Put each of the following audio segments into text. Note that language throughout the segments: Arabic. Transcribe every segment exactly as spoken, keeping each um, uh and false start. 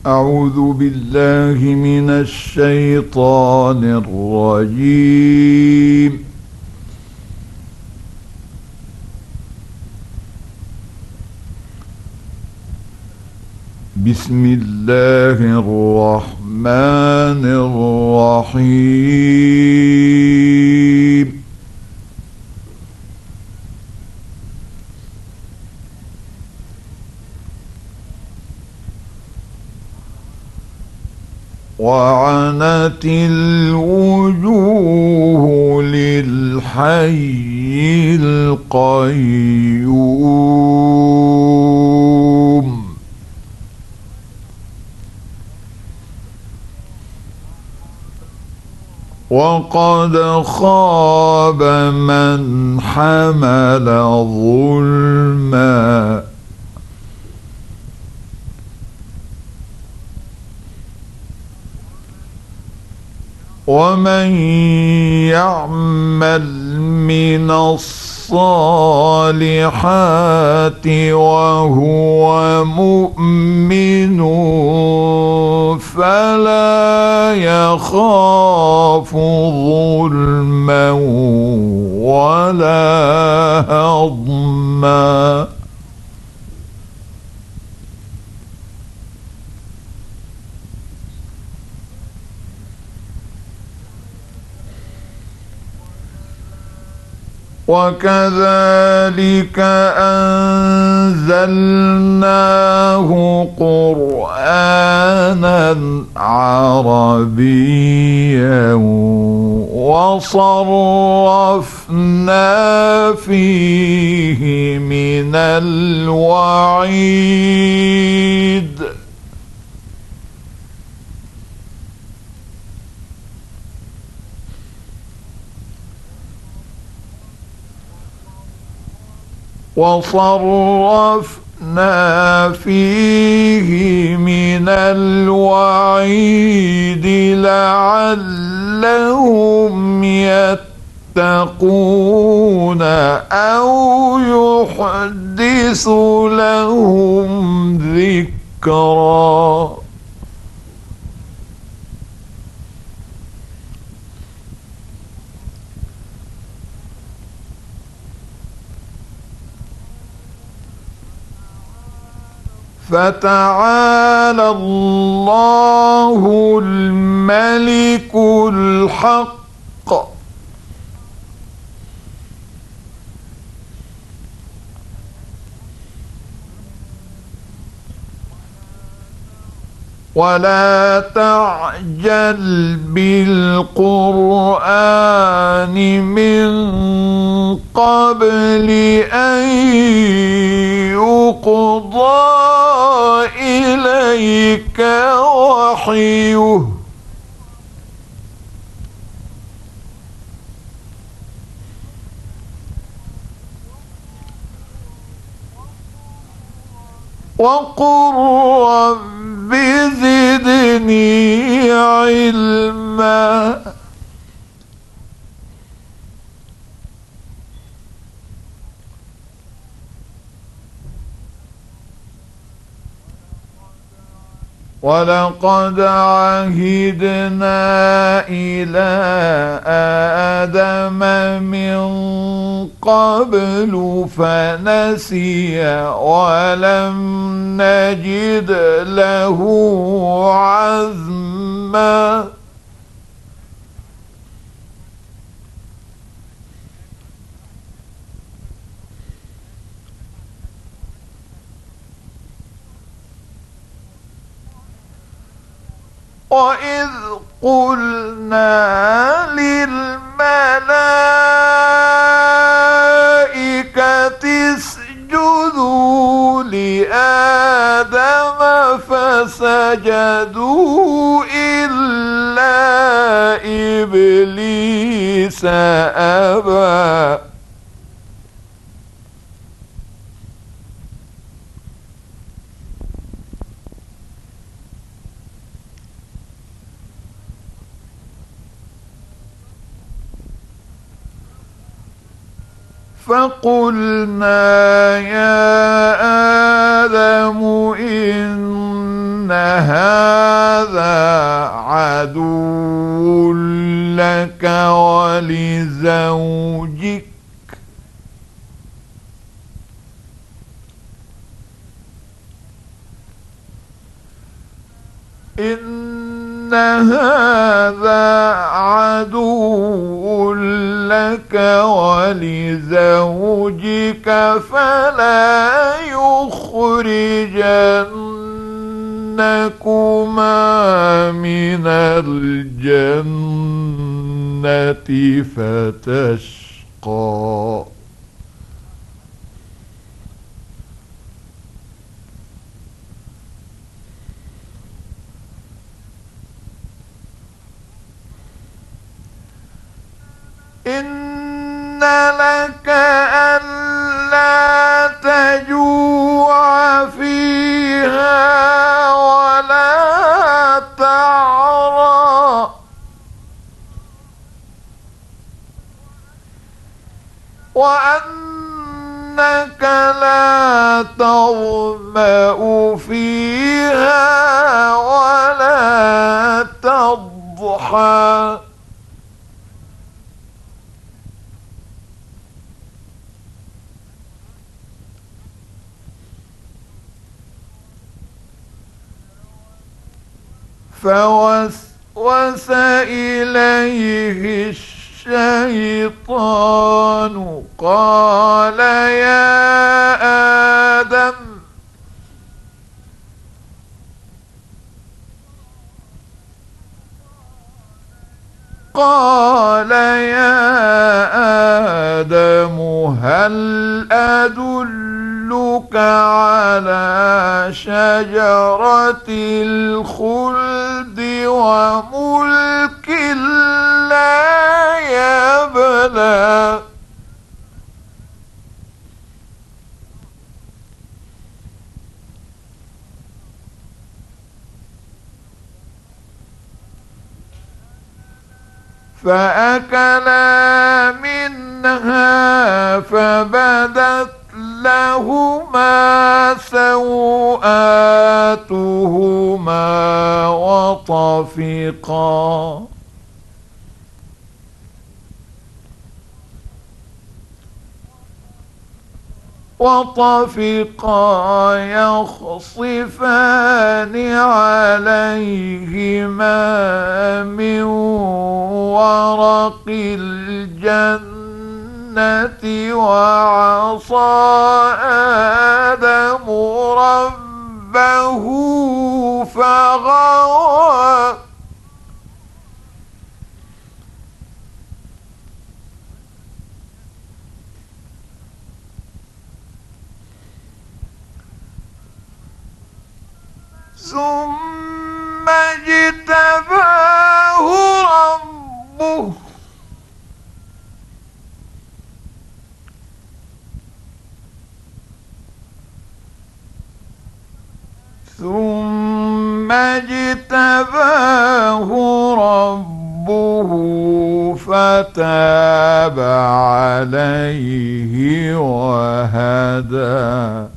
أعوذ بالله من الشيطان الرجيم. بسم الله الرحمن الرحيم. وعنت الوجوه للحي القيوم وقد خاب من حمل ظلما ومن يعمل من الصالحات وهو مؤمن فلا يخاف ظلما ولا هضما. وكذلك أنزلناه قرآنا عربيا وصرفنا فيه من الوعيد وصرفنا فيه من الوعيد لعلهم يتقون أو يحدث لهم ذكرا. فتعالى الله الملك الحق ولا تعجل بالقرآن من قبل أن يقضى إليك وحيه وقل رب زدني علما. ولقد عهدنا إلى آدم من قبل فنسي ولم نجد له عزما. وإذ قلنا للملائكة اسجدوا لآدم فسجدوا إلا إبليس أبى. فقلنا يا آدم إن إن هذا عدو لك ولزوجك إن هذا عدو لك ولزوجك فلا يخرجنكما من الجنة فتشقى إن لك ألا تجوع فيها ولا تعرى وأنك لا تظمأ فيها ولا تضحى فوسوس إليه الشيطان قال يا آدم قال يا آدم هل أدلك على شجرة الخلد وملك لا يبلى فأكلا منها فبدت لهما سوآتهما وطفقا وطفقا يخصفان عليهما من ورق الجنة وعصى آدم ربه فغوى ثم اجتباه ربه ثم اجتباه ربه فتاب عليه وهدى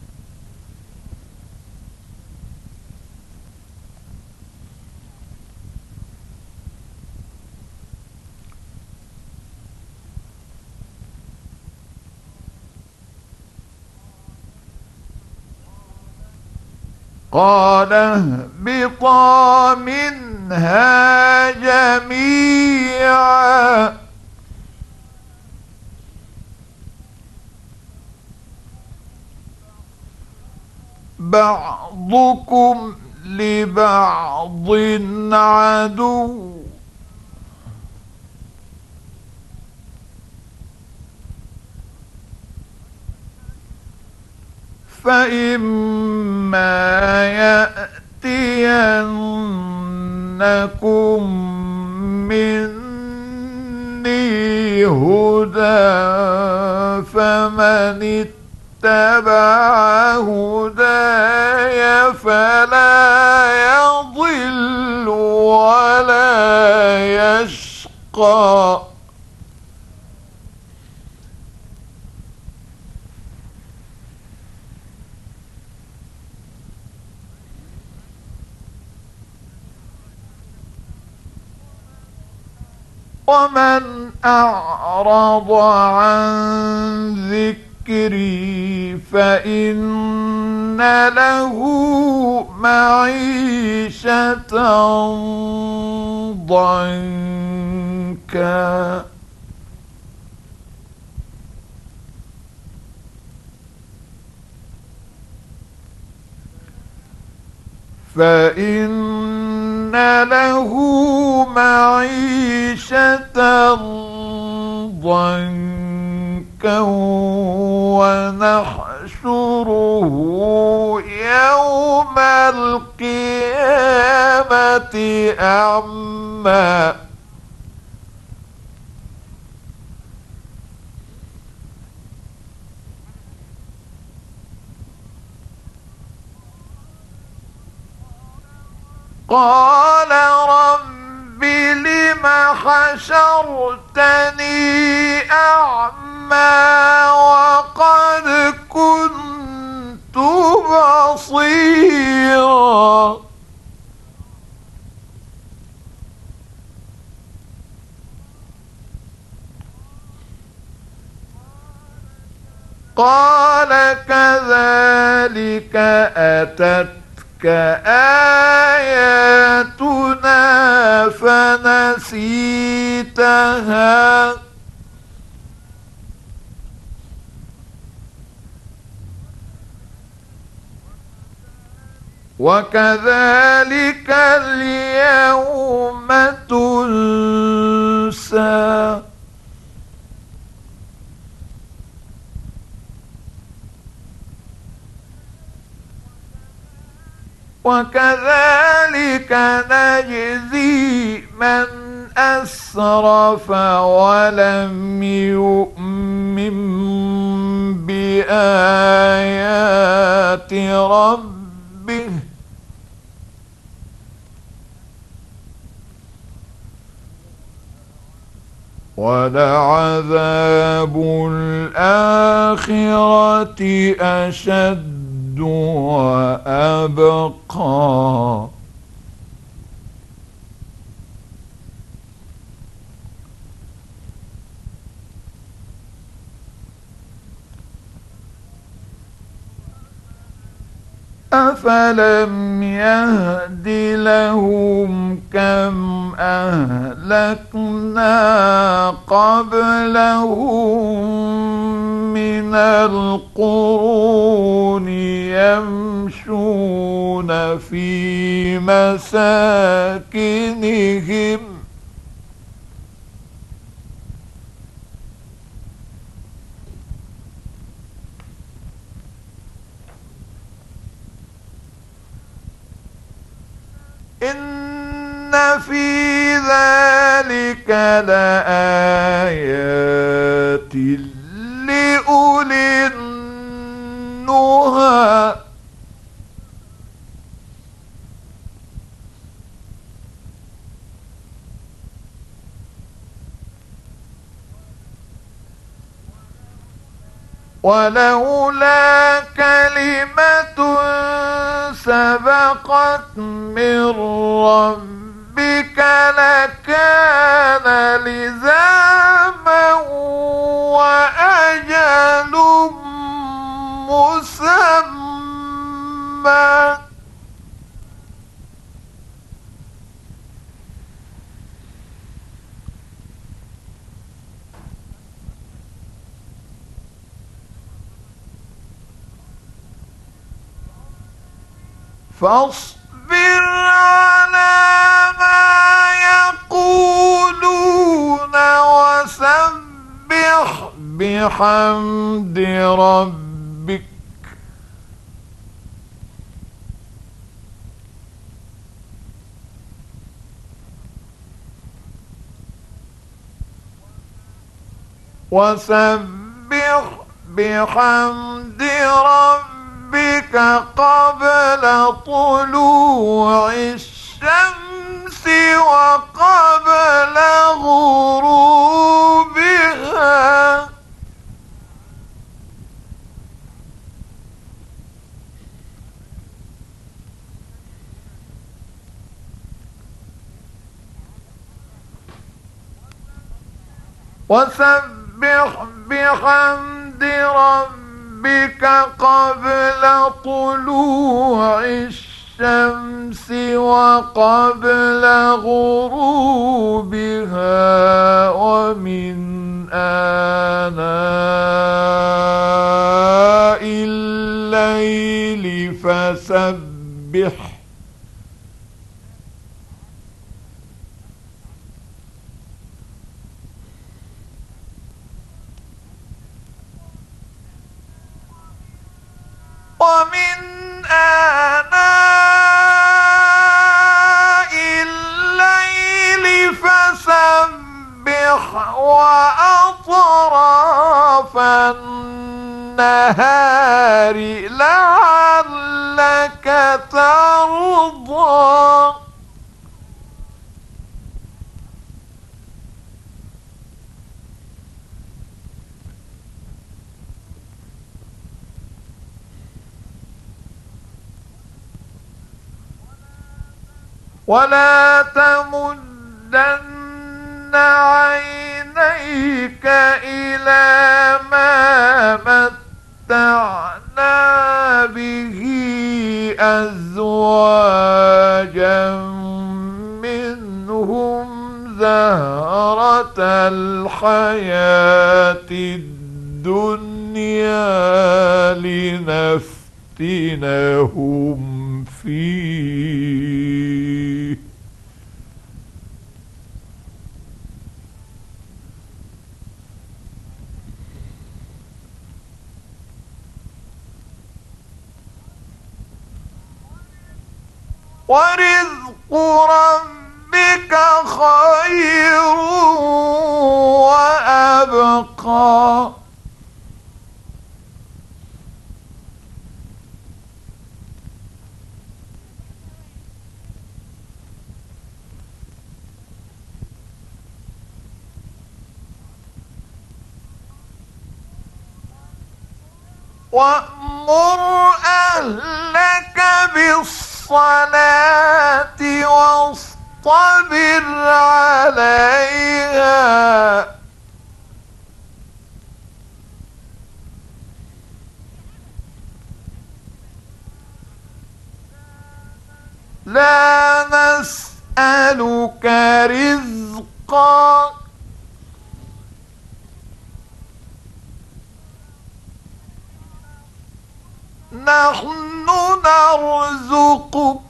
قال اهبطا منها جميعا بعضكم لبعض عدو فإما يأتينكم مني هدى فمن اتبع هداي فلا يضل ولا يشقى ومن أعرض عن ذكري فإن له معيشة ضنكا فإن له معيشة ضنكا ونحشره يوم القيامة أعمى قال رب لم حشرتني أعمى وقد كنت بصيرا قال كذلك أتت كآياتنا فنسيتها وكذلك اليوم تنسى وكذلك نجزي من أسرف ولم يؤمن بآيات ربه ولعذاب الآخرة أشد وأبقى أفلم يهد لهم كم أهلكنا قبلهم من القرون يمشون في مساكنهم إن في ذلك لآيات لأولي النهى ولولا كلمة سبقت من ربك لكان لزاما وأجل مسمى فاصبر على ما يقولون وسبح بحمد ربك وسبح بحمد ربك قبل طلوع الشمس وقبل غروبها وسبح بحمد ربك قبل طلوع الشمس وقبل غروبها ومن آناء الليل فسبح ومن آناء الليل فسبح وأطراف النهار لعلك ترضى ولا تمدن عينيك إلى ما متعنا به أزواجا منهم زهرة الحياة الدنيا لنفتنهم فيه ورزق ربك خير وأبقى وأمر أهلك بالصلاة واصطبر عليها لا نسألك رزقا نحن نرزقك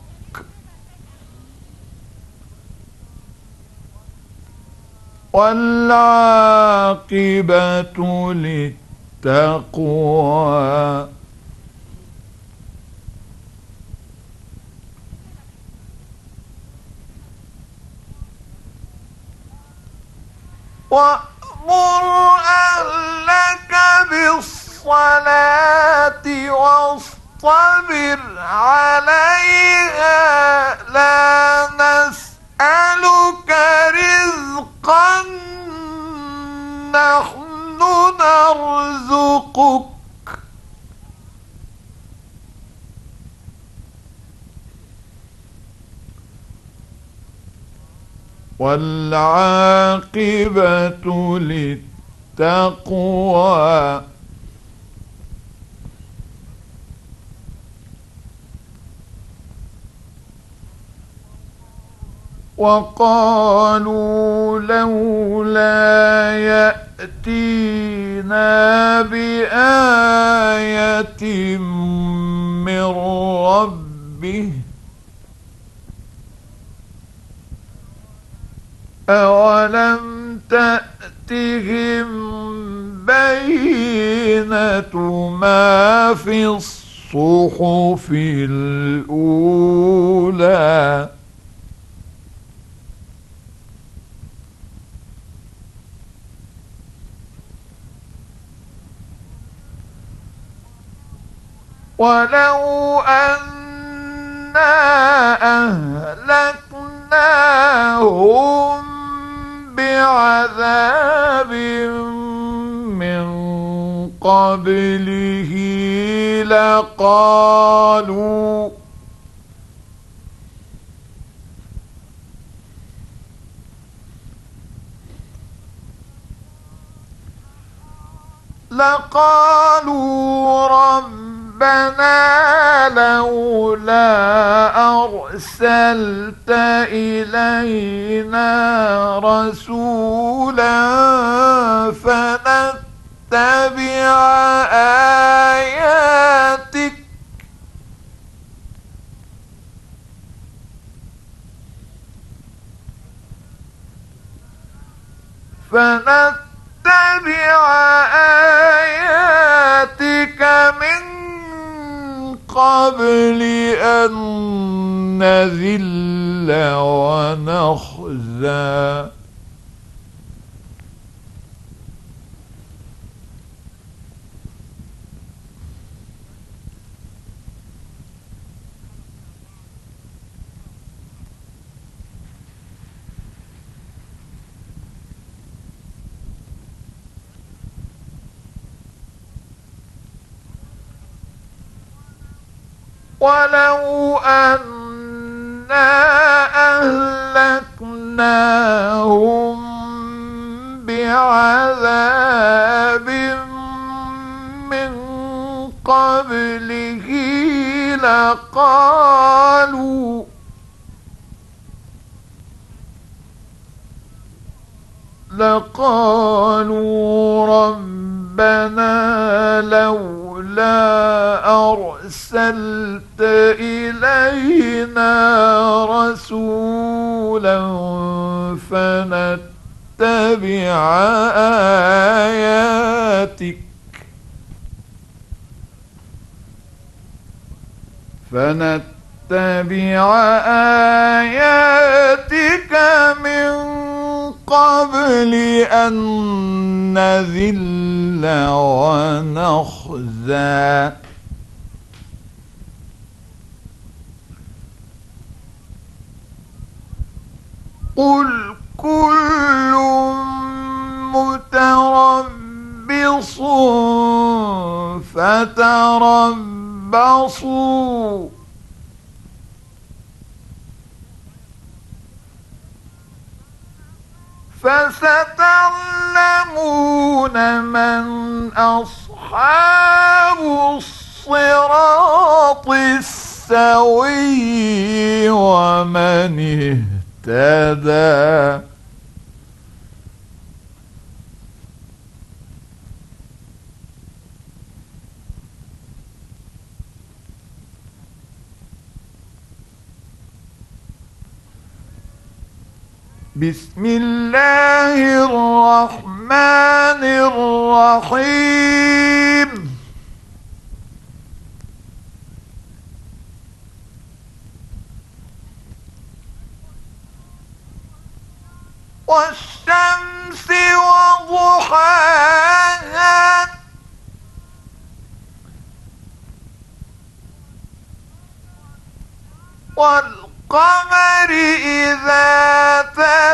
والعاقبة للتقوى وأمر أهلك بالصلاة واصطبر عليها لا نسألك رزقا نحن نرزقك والعاقبة للتقوى وقالوا لولا يأتينا بآية من ربه أولم تأتهم بينة ما في الصحف الأولى ولو أنا أهلكناهم بعذاب من قبله لقالوا لقالوا ربنا لولا أرسلت إلينا رسولا فنتبع آياتك فنتبع آياتك من قبل أن نذل ونخزى ولو أنا أهلكناهم بعذاب من قبله لقالوا لقالوا ربنا لولا أرسلت إلينا رسولا فنتبع آياتك فنتبع آياتك من قبل أن نذل ونخزى قل كل متربص فتربصوا فستعلمون من أصحاب الصراط السوي ومن اهتدى بسم الله الرحمن الرحيم والشمس وضحاها والقمر إذا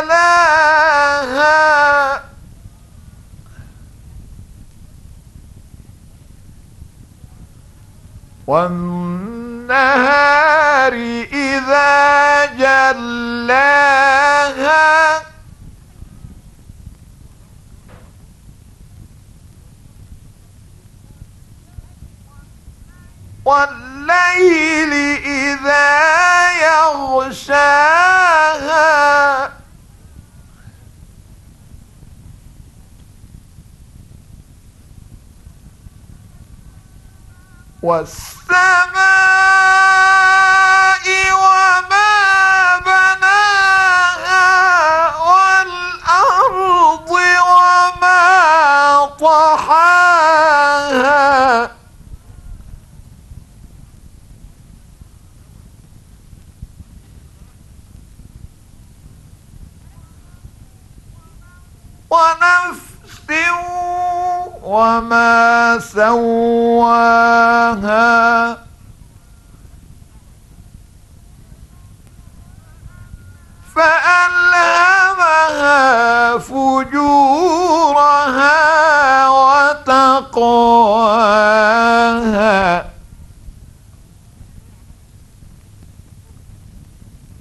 تلاها والنهار إذا جلاها والليل إذا يغشاها والسماء وما بناها والأرض وما طحاها ونفس وما سواها فألهمها فجورها وتقواها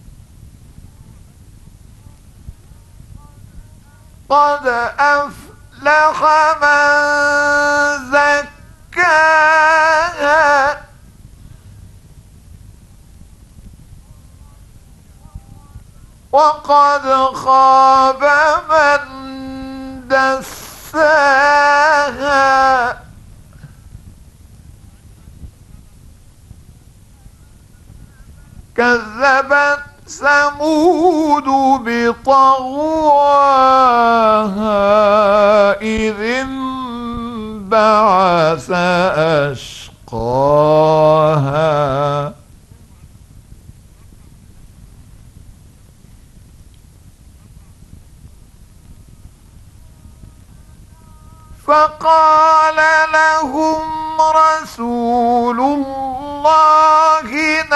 قد أفلح أفلح من زكاها وقد خاب من دساها كذبت ثمود بطغواها إذ انبعث أشقاها فقال لهم رسول الله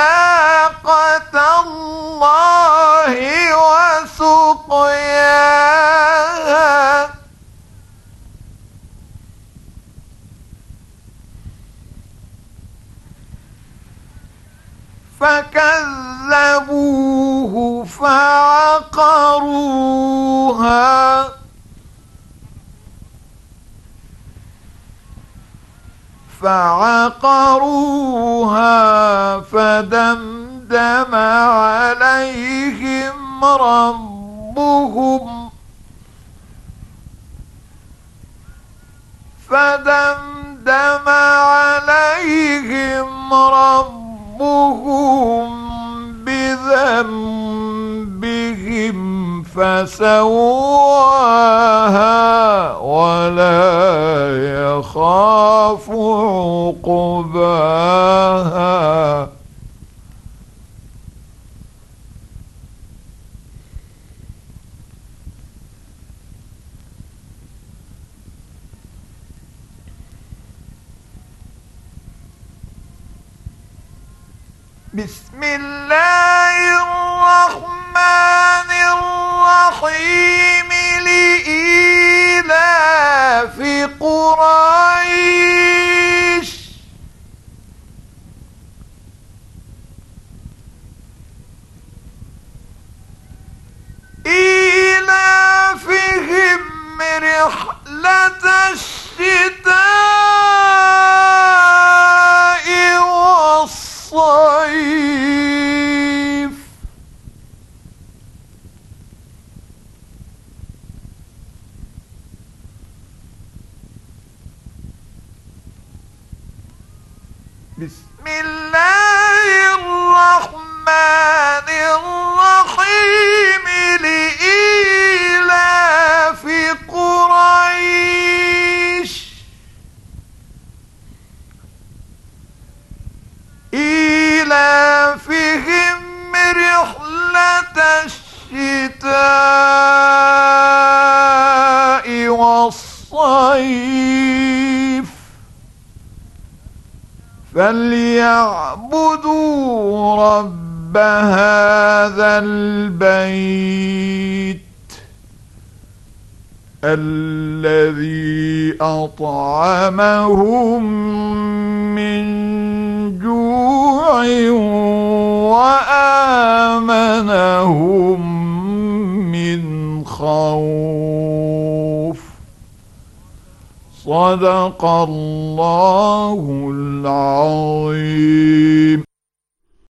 ناقة الله وسقياها فكذبوه فعقروها فعقروها فدمدم عليهم ربهم فدمدم عليهم ربهم بذنبهم فسواها ولا يخاف عقباها بسم الله الرحمن الرحيم لإيلاف قريش إيلافهم رحلة الشتاء والصيف بسم الله الرحمن الرحيم لإيلاف قريش إيلافهم رحلة الشتاء والصيف فليعبدوا رب هذا البيت الذي أطعمهم من جوع وآمنهم من خوف صدق الله العظيم.